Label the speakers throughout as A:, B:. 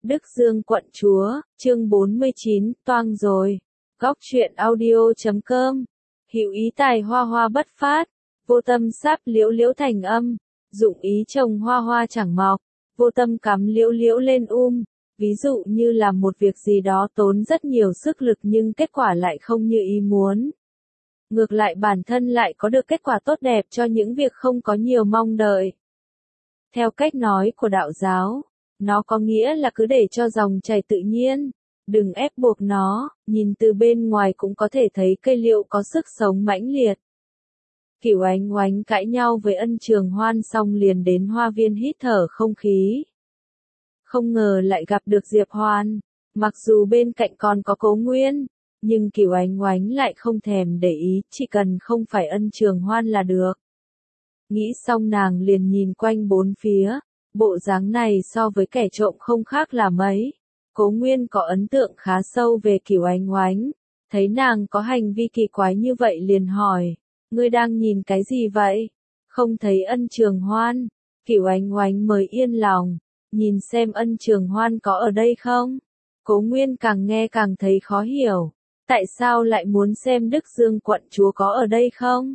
A: Đức Dương quận chúa, chương 49, toang rồi. Góc truyện audio.com. Hữu ý tài hoa hoa bất phát, vô tâm sáp liễu liễu thành âm, dụng ý trồng hoa hoa chẳng mọc, vô tâm cắm liễu liễu lên Ví dụ như là một việc gì đó tốn rất nhiều sức lực nhưng kết quả lại không như ý muốn. Ngược lại bản thân lại có được kết quả tốt đẹp cho những việc không có nhiều mong đợi. Theo cách nói của đạo giáo, nó có nghĩa là cứ để cho dòng chảy tự nhiên, đừng ép buộc nó, nhìn từ bên ngoài cũng có thể thấy cây liệu có sức sống mãnh liệt. Cửu Ánh Oánh cãi nhau với Ân Trường Hoan xong liền đến hoa viên hít thở không khí. Không ngờ lại gặp được Diệp Hoan, mặc dù bên cạnh còn có Cố Nguyên, nhưng Cửu Ánh Oánh lại không thèm để ý, chỉ cần không phải Ân Trường Hoan là được. Nghĩ xong nàng liền nhìn quanh bốn phía, bộ dáng này so với kẻ trộm không khác là mấy. Cố Nguyên có ấn tượng khá sâu về Cửu Ánh Oánh, thấy nàng có hành vi kỳ quái như vậy liền hỏi, ngươi đang nhìn cái gì vậy? Không thấy Ân Trường Hoan. Cửu Ánh Oánh mới yên lòng, nhìn xem Ân Trường Hoan có ở đây không? Cố Nguyên càng nghe càng thấy khó hiểu, tại sao lại muốn xem Đức Dương quận chúa có ở đây không?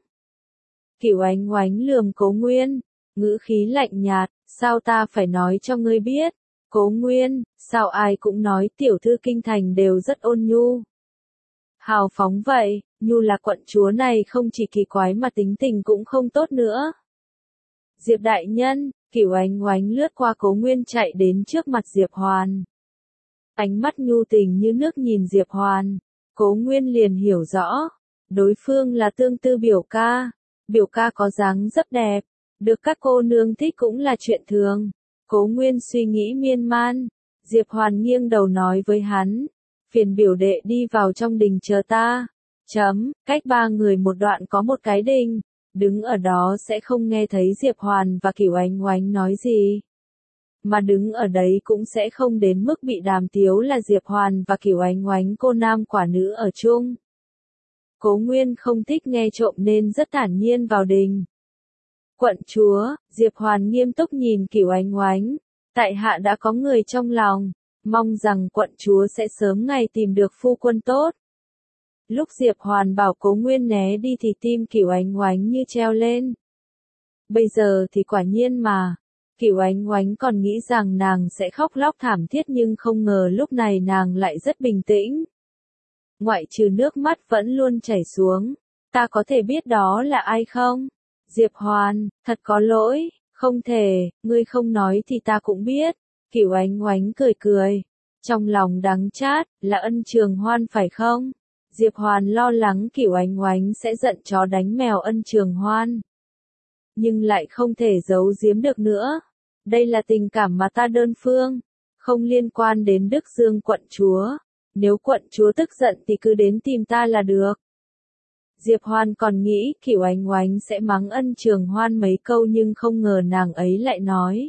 A: Cửu Ánh Oánh lườm Cố Nguyên, ngữ khí lạnh nhạt, sao ta phải nói cho ngươi biết? Cố Nguyên, sao ai cũng nói tiểu thư kinh thành đều rất ôn nhu. Hào phóng vậy, nhu là quận chúa này không chỉ kỳ quái mà tính tình cũng không tốt nữa. Diệp đại nhân, Cửu Ánh Oánh lướt qua Cố Nguyên chạy đến trước mặt Diệp Hoàn. Ánh mắt nhu tình như nước nhìn Diệp Hoàn, Cố Nguyên liền hiểu rõ, đối phương là Tương Tư biểu ca. Biểu ca có dáng rất đẹp, được các cô nương thích cũng là chuyện thường. Cố Nguyên suy nghĩ miên man, Diệp Hoàn nghiêng đầu nói với hắn, phiền biểu đệ đi vào trong đình chờ ta. Cách ba người một đoạn có một cái đình, đứng ở đó sẽ không nghe thấy Diệp Hoàn và Cửu Ánh Oánh nói gì. Mà đứng ở đấy cũng sẽ không đến mức bị đàm tiếu là Diệp Hoàn và Cửu Ánh Oánh cô nam quả nữ ở chung. Cố Nguyên không thích nghe trộm nên rất thản nhiên vào đình. Quận chúa, Diệp Hoàn nghiêm túc nhìn Cửu Ánh Oánh, tại hạ đã có người trong lòng, mong rằng quận chúa sẽ sớm ngày tìm được phu quân tốt. Lúc Diệp Hoàn bảo Cố Nguyên né đi thì tim Cửu Ánh Oánh như treo lên. Bây giờ thì quả nhiên mà, Cửu Ánh Oánh còn nghĩ rằng nàng sẽ khóc lóc thảm thiết nhưng không ngờ lúc này nàng lại rất bình tĩnh. Ngoại trừ nước mắt vẫn luôn chảy xuống, ta có thể biết đó là ai không? Diệp Hoàn, thật có lỗi, không thể, ngươi không nói thì ta cũng biết. Cửu Ánh Oánh cười cười, trong lòng đắng chát, là Ân Trường Hoan phải không? Diệp Hoàn lo lắng Cửu Ánh Oánh sẽ giận chó đánh mèo Ân Trường Hoan. Nhưng lại không thể giấu giếm được nữa. Đây là tình cảm mà ta đơn phương, không liên quan đến Đức Dương quận chúa. Nếu quận chúa tức giận thì cứ đến tìm ta là được. Diệp Hoan còn nghĩ Cửu Ánh Oánh sẽ mắng Ân Trường Hoan mấy câu nhưng không ngờ nàng ấy lại nói.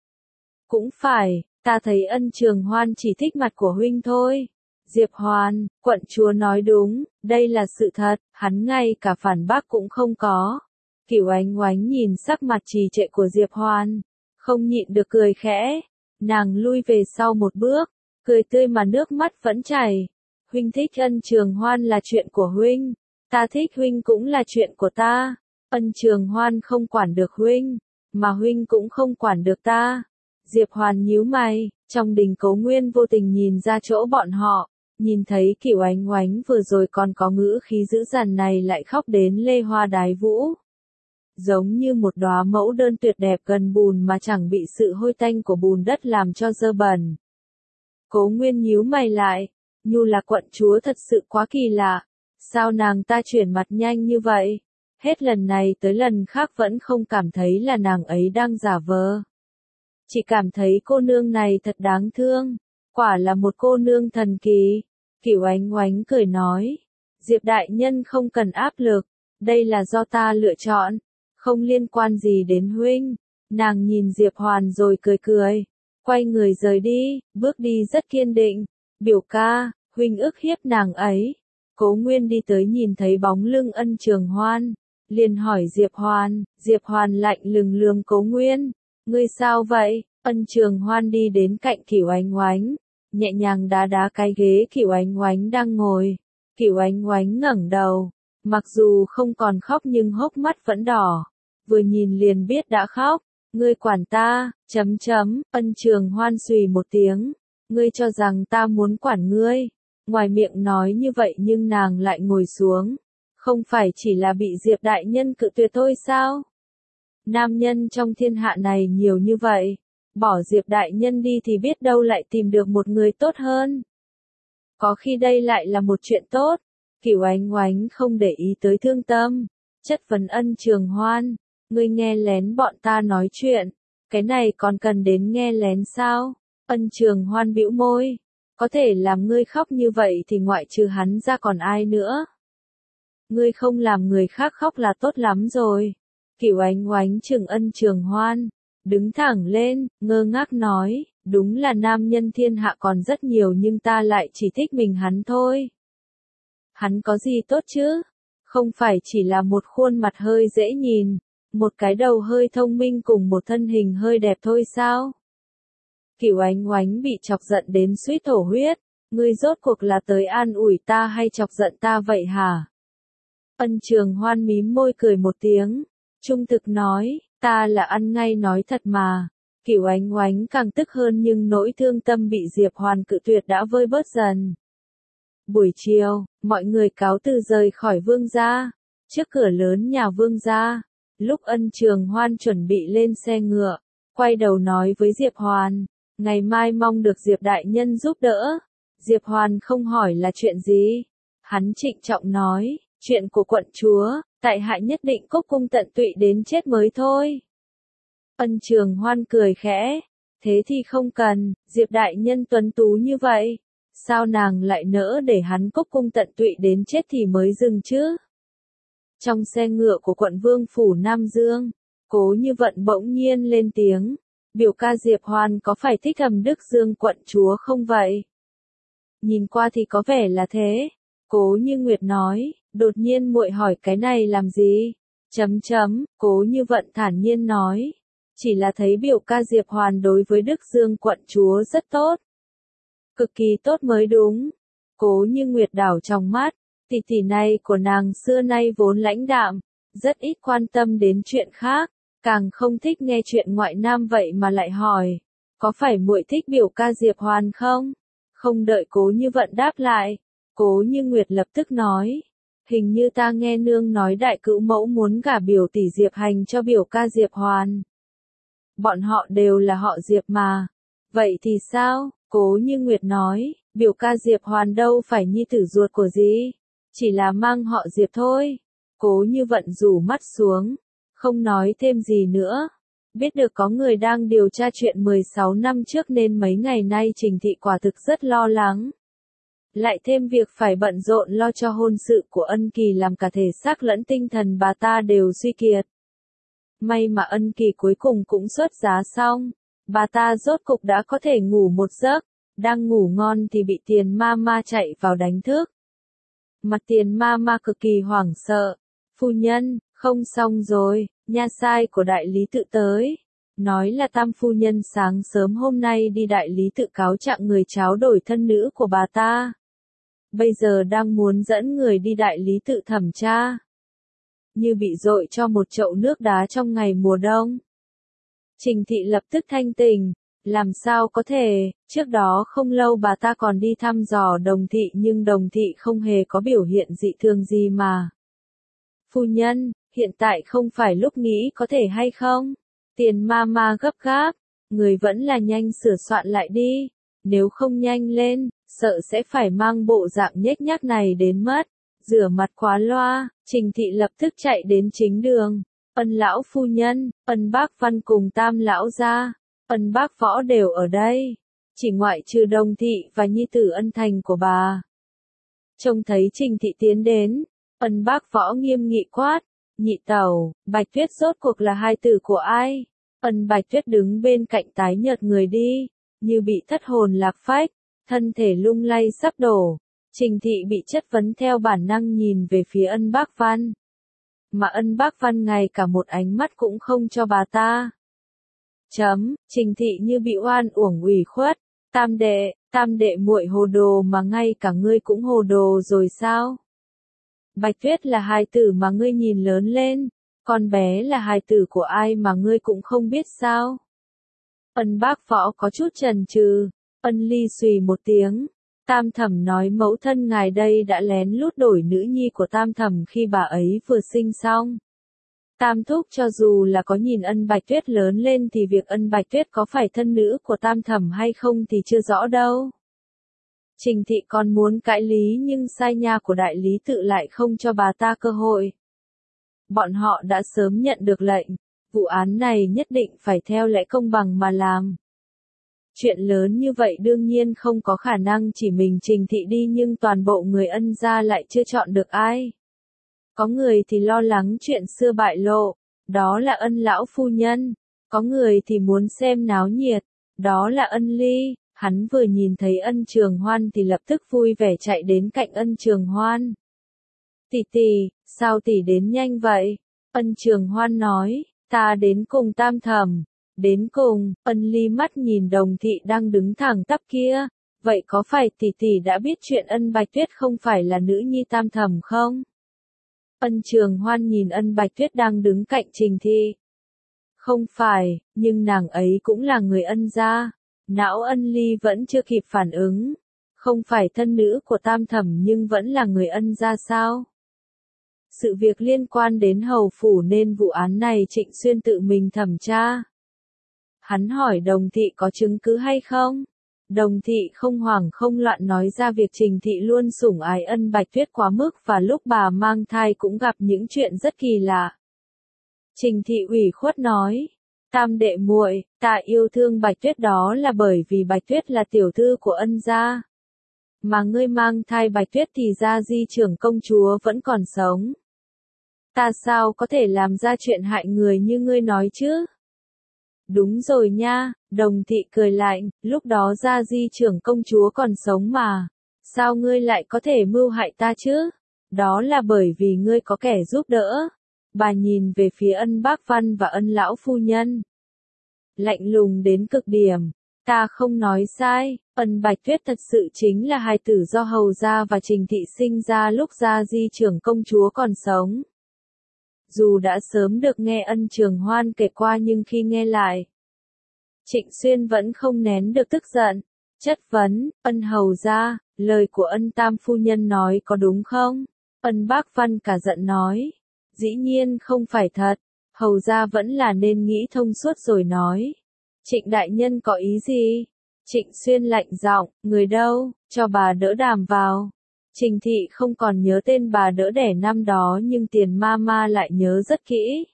A: Cũng phải, ta thấy Ân Trường Hoan chỉ thích mặt của huynh thôi. Diệp Hoan, quận chúa nói đúng, đây là sự thật, hắn ngay cả phản bác cũng không có. Cửu Ánh Oánh nhìn sắc mặt trì trệ của Diệp Hoan, không nhịn được cười khẽ, nàng lui về sau một bước. Cười tươi mà nước mắt vẫn chảy. Huynh thích Ân Trường Hoan là chuyện của huynh, ta thích huynh cũng là chuyện của ta. Ân Trường Hoan không quản được huynh, mà huynh cũng không quản được ta. Diệp Hoàn nhíu mày, trong đình Cố Nguyên vô tình nhìn ra chỗ bọn họ, nhìn thấy Cửu Ánh Oánh vừa rồi còn có ngữ khí dữ dằn này lại khóc đến lê hoa đái vũ. Giống như một đóa mẫu đơn tuyệt đẹp gần bùn mà chẳng bị sự hôi tanh của bùn đất làm cho dơ bẩn. Cố Nguyên nhíu mày lại, nhu là quận chúa thật sự quá kỳ lạ, sao nàng ta chuyển mặt nhanh như vậy? Hết lần này tới lần khác vẫn không cảm thấy là nàng ấy đang giả vờ. Chỉ cảm thấy cô nương này thật đáng thương, quả là một cô nương thần kỳ. Cửu Ánh Oánh cười nói, Diệp đại nhân không cần áp lực, đây là do ta lựa chọn, không liên quan gì đến huynh. Nàng nhìn Diệp Hoàn rồi cười cười. Quay người rời đi, bước đi rất kiên định. Biểu ca, huynh ức hiếp nàng ấy. Cố Nguyên đi tới nhìn thấy bóng lưng Ân Trường Hoan, liền hỏi Diệp Hoàn lạnh lùng lườm Cố Nguyên, ngươi sao vậy? Ân Trường Hoan đi đến cạnh Cửu Ánh Oánh, nhẹ nhàng đá đá cái ghế Cửu Ánh Oánh đang ngồi. Cửu Ánh Oánh ngẩng đầu, mặc dù không còn khóc nhưng hốc mắt vẫn đỏ, vừa nhìn liền biết đã khóc. Ngươi quản ta, Ân Trường Hoan xùy một tiếng, ngươi cho rằng ta muốn quản ngươi. Ngoài miệng nói như vậy nhưng nàng lại ngồi xuống, không phải chỉ là bị Diệp đại nhân cự tuyệt thôi sao? Nam nhân trong thiên hạ này nhiều như vậy, bỏ Diệp đại nhân đi thì biết đâu lại tìm được một người tốt hơn. Có khi đây lại là một chuyện tốt. Cửu Ánh Oánh không để ý tới Thương Tâm, chất vấn Ân Trường Hoan, ngươi nghe lén bọn ta nói chuyện, cái này còn cần đến nghe lén sao? Ân Trường Hoan bĩu môi, có thể làm ngươi khóc như vậy thì ngoại trừ hắn ra còn ai nữa? Ngươi không làm người khác khóc là tốt lắm rồi. Cửu Ánh Oánh trừng Ân Trường Hoan, đứng thẳng lên, ngơ ngác nói, đúng là nam nhân thiên hạ còn rất nhiều nhưng ta lại chỉ thích mình hắn thôi. Hắn có gì tốt chứ? Không phải chỉ là một khuôn mặt hơi dễ nhìn, một cái đầu hơi thông minh cùng một thân hình hơi đẹp thôi sao? Cửu Ánh Oánh bị chọc giận đến suýt thổ huyết, ngươi rốt cuộc là tới an ủi ta hay chọc giận ta vậy hả? Ân Trường Hoan mím môi cười một tiếng, trung thực nói, ta là ăn ngay nói thật mà. Cửu Ánh Oánh càng tức hơn nhưng nỗi thương tâm bị Diệp Hoàn cự tuyệt đã vơi bớt dần. Buổi chiều, mọi người cáo từ rời khỏi Vương gia. Trước cửa lớn nhà Vương gia, lúc Ân Trường Hoan chuẩn bị lên xe ngựa, quay đầu nói với Diệp Hoàn, ngày mai mong được Diệp đại nhân giúp đỡ. Diệp Hoàn không hỏi là chuyện gì. Hắn trịnh trọng nói, chuyện của quận chúa, tại hạ nhất định cúc cung tận tụy đến chết mới thôi. Ân Trường Hoan cười khẽ, thế thì không cần, Diệp đại nhân tuấn tú như vậy, sao nàng lại nỡ để hắn cúc cung tận tụy đến chết thì mới dừng chứ? Trong xe ngựa của quận Vương phủ Nam Dương, Cố Như Vận bỗng nhiên lên tiếng, biểu ca Diệp Hoàn có phải thích Thẩm Đức Dương quận chúa không vậy? Nhìn qua thì có vẻ là thế. Cố Như Nguyệt nói, đột nhiên muội hỏi cái này làm gì? Cố Như Vận thản nhiên nói, chỉ là thấy biểu ca Diệp Hoàn đối với Đức Dương quận chúa rất tốt. Cực kỳ tốt mới đúng. Cố Như Nguyệt đảo trong mắt, tỷ tỷ này của nàng xưa nay vốn lãnh đạm, rất ít quan tâm đến chuyện khác, càng không thích nghe chuyện ngoại nam vậy mà lại hỏi, có phải muội thích biểu ca Diệp Hoàn không? Không đợi Cố Như Vận đáp lại, Cố Như Nguyệt lập tức nói, hình như ta nghe nương nói đại cữu mẫu muốn gả biểu tỷ Diệp Hành cho biểu ca Diệp Hoàn. Bọn họ đều là họ Diệp mà. Vậy thì sao? Cố Như Nguyệt nói, biểu ca Diệp Hoàn đâu phải nhi tử ruột của gì, chỉ là mang họ Diệp thôi. Cố Như Vận rủ mắt xuống, không nói thêm gì nữa. Biết được có người đang điều tra chuyện 16 năm trước nên mấy ngày nay Trình Thị quả thực rất lo lắng. Lại thêm việc phải bận rộn lo cho hôn sự của Ân Kỳ làm cả thể xác lẫn tinh thần bà ta đều suy kiệt. May mà Ân Kỳ cuối cùng cũng xuất giá xong, bà ta rốt cục đã có thể ngủ một giấc, đang ngủ ngon thì bị Tiền Ma Ma chạy vào đánh thức. Mặt Tiền Ma Ma cực kỳ hoảng sợ, phu nhân, không xong rồi, nha sai của đại lý tự tới. Nói là Tam phu nhân sáng sớm hôm nay đi đại lý tự cáo trạng người tráo đổi thân nữ của bà ta. Bây giờ đang muốn dẫn người đi đại lý tự thẩm tra. Như bị dội cho một chậu nước đá trong ngày mùa đông. Trình Thị lập tức thanh tỉnh, làm sao có thể, trước đó không lâu bà ta còn đi thăm dò Đồng Thị nhưng Đồng Thị không hề có biểu hiện dị thường gì mà. Phu nhân, hiện tại không phải lúc nghĩ có thể hay không? Tiền Ma Ma gấp gáp, người vẫn là nhanh sửa soạn lại đi, nếu không nhanh lên, sợ sẽ phải mang bộ dạng nhếch nhác này đến mất. Rửa mặt quá loa, Trình Thị lập tức chạy đến chính đường. Ân lão phu nhân, Ân bác Văn cùng Tam lão gia, Ân bác Võ đều ở đây, chỉ ngoại trừ Đồng Thị và nhi tử Ân Thành của bà. Trông thấy Trình Thị tiến đến, Ân bác Võ nghiêm nghị quát, nhị tẩu, Bạch Tuyết rốt cuộc là hai tử của ai? Ân Bạch Tuyết đứng bên cạnh tái nhợt người đi, như bị thất hồn lạc phách, thân thể lung lay sắp đổ. Trình Thị bị chất vấn theo bản năng nhìn về phía Ân bác Văn. Mà Ân bác Văn ngay cả một ánh mắt cũng không cho bà ta. Trình thị như bị oan uổng ủy khuất. Tam đệ muội hồ đồ mà ngay cả ngươi cũng hồ đồ rồi sao? Bạch Tuyết là hài tử mà ngươi nhìn lớn lên, con bé là hài tử của ai mà ngươi cũng không biết sao? Ân Bác Võ có chút chần chừ, Ân Ly xùy một tiếng. Tam Thẩm nói mẫu thân ngài đây đã lén lút đổi nữ nhi của Tam Thẩm khi bà ấy vừa sinh xong. Tam Thúc cho dù là có nhìn Ân Bạch Tuyết lớn lên thì việc Ân Bạch Tuyết có phải thân nữ của Tam Thẩm hay không thì chưa rõ đâu. Trình thị còn muốn cãi lý nhưng sai nha của đại lý tự lại không cho bà ta cơ hội. Bọn họ đã sớm nhận được lệnh, vụ án này nhất định phải theo lẽ công bằng mà làm. Chuyện lớn như vậy đương nhiên không có khả năng chỉ mình Trình thị đi nhưng toàn bộ người Ân gia lại chưa chọn được ai. Có người thì lo lắng chuyện xưa bại lộ, đó là Ân lão phu nhân. Có người thì muốn xem náo nhiệt, đó là Ân Ly. Hắn vừa nhìn thấy Ân Trường Hoan thì lập tức vui vẻ chạy đến cạnh Ân Trường Hoan. Tỷ tỷ, sao tỷ đến nhanh vậy? Ân Trường Hoan nói, ta đến cùng Tam Thẩm. Đến cùng, Ân Ly mắt nhìn Đồng thị đang đứng thẳng tắp kia. Vậy có phải tỷ tỷ đã biết chuyện Ân Bạch Tuyết không phải là nữ nhi Tam Thẩm không? Ân Trường Hoan nhìn Ân Bạch Tuyết đang đứng cạnh Trình thị. Không phải, nhưng nàng ấy cũng là người Ân gia. Não Ân Ly vẫn chưa kịp phản ứng. Không phải thân nữ của Tam Thẩm nhưng vẫn là người Ân gia sao? Sự việc liên quan đến hầu phủ nên vụ án này Trịnh Xuyên tự mình thẩm tra. Hắn hỏi Đồng thị có chứng cứ hay không? Đồng thị không hoảng không loạn nói ra việc Trình thị luôn sủng ái Ân Bạch Tuyết quá mức và lúc bà mang thai cũng gặp những chuyện rất kỳ lạ. Trình thị ủy khuất nói, Tam đệ muội, ta yêu thương Bạch Tuyết đó là bởi vì Bạch Tuyết là tiểu thư của Ân gia. Mà ngươi mang thai Bạch Tuyết thì Gia Di trưởng công chúa vẫn còn sống. Ta sao có thể làm ra chuyện hại người như ngươi nói chứ? Đúng rồi nha, Đồng thị cười lạnh, lúc đó Gia Di trưởng công chúa còn sống mà. Sao ngươi lại có thể mưu hại ta chứ? Đó là bởi vì ngươi có kẻ giúp đỡ. Bà nhìn về phía Ân Bác Văn và Ân lão phu nhân. Lạnh lùng đến cực điểm. Ta không nói sai, Ân Bạch Tuyết thật sự chính là hài tử do hầu gia và Trình thị sinh ra lúc Gia Di trưởng công chúa còn sống. Dù đã sớm được nghe Ân Trường Hoan kể qua nhưng khi nghe lại, Trịnh Xuyên vẫn không nén được tức giận. Chất vấn, Ân hầu gia, lời của Ân tam phu nhân nói có đúng không? Ân Bác Văn cả giận nói, dĩ nhiên không phải thật, hầu gia vẫn là nên nghĩ thông suốt rồi nói. Trịnh đại nhân có ý gì? Trịnh Xuyên lạnh giọng, người đâu, cho bà đỡ đàm vào. Trình thị không còn nhớ tên bà đỡ đẻ năm đó nhưng Tiền Mama lại nhớ rất kỹ.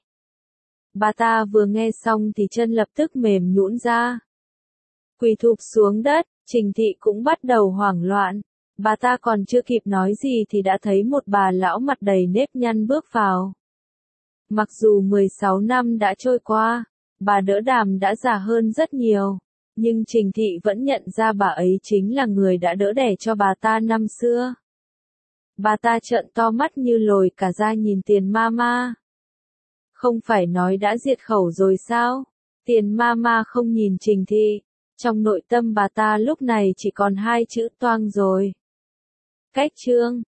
A: Bà ta vừa nghe xong thì chân lập tức mềm nhũn ra. Quỳ thụp xuống đất, Trình thị cũng bắt đầu hoảng loạn. Bà ta còn chưa kịp nói gì thì đã thấy một bà lão mặt đầy nếp nhăn bước vào. Mặc dù 16 năm đã trôi qua, bà đỡ đàm đã già hơn rất nhiều, nhưng Trình thị vẫn nhận ra bà ấy chính là người đã đỡ đẻ cho bà ta năm xưa. Bà ta trợn to mắt như lồi cả ra nhìn Tiền Mama. Không phải nói đã diệt khẩu rồi sao? Tiền Mama không nhìn Trình thị. Trong nội tâm bà ta lúc này chỉ còn hai chữ toang rồi. Cách chương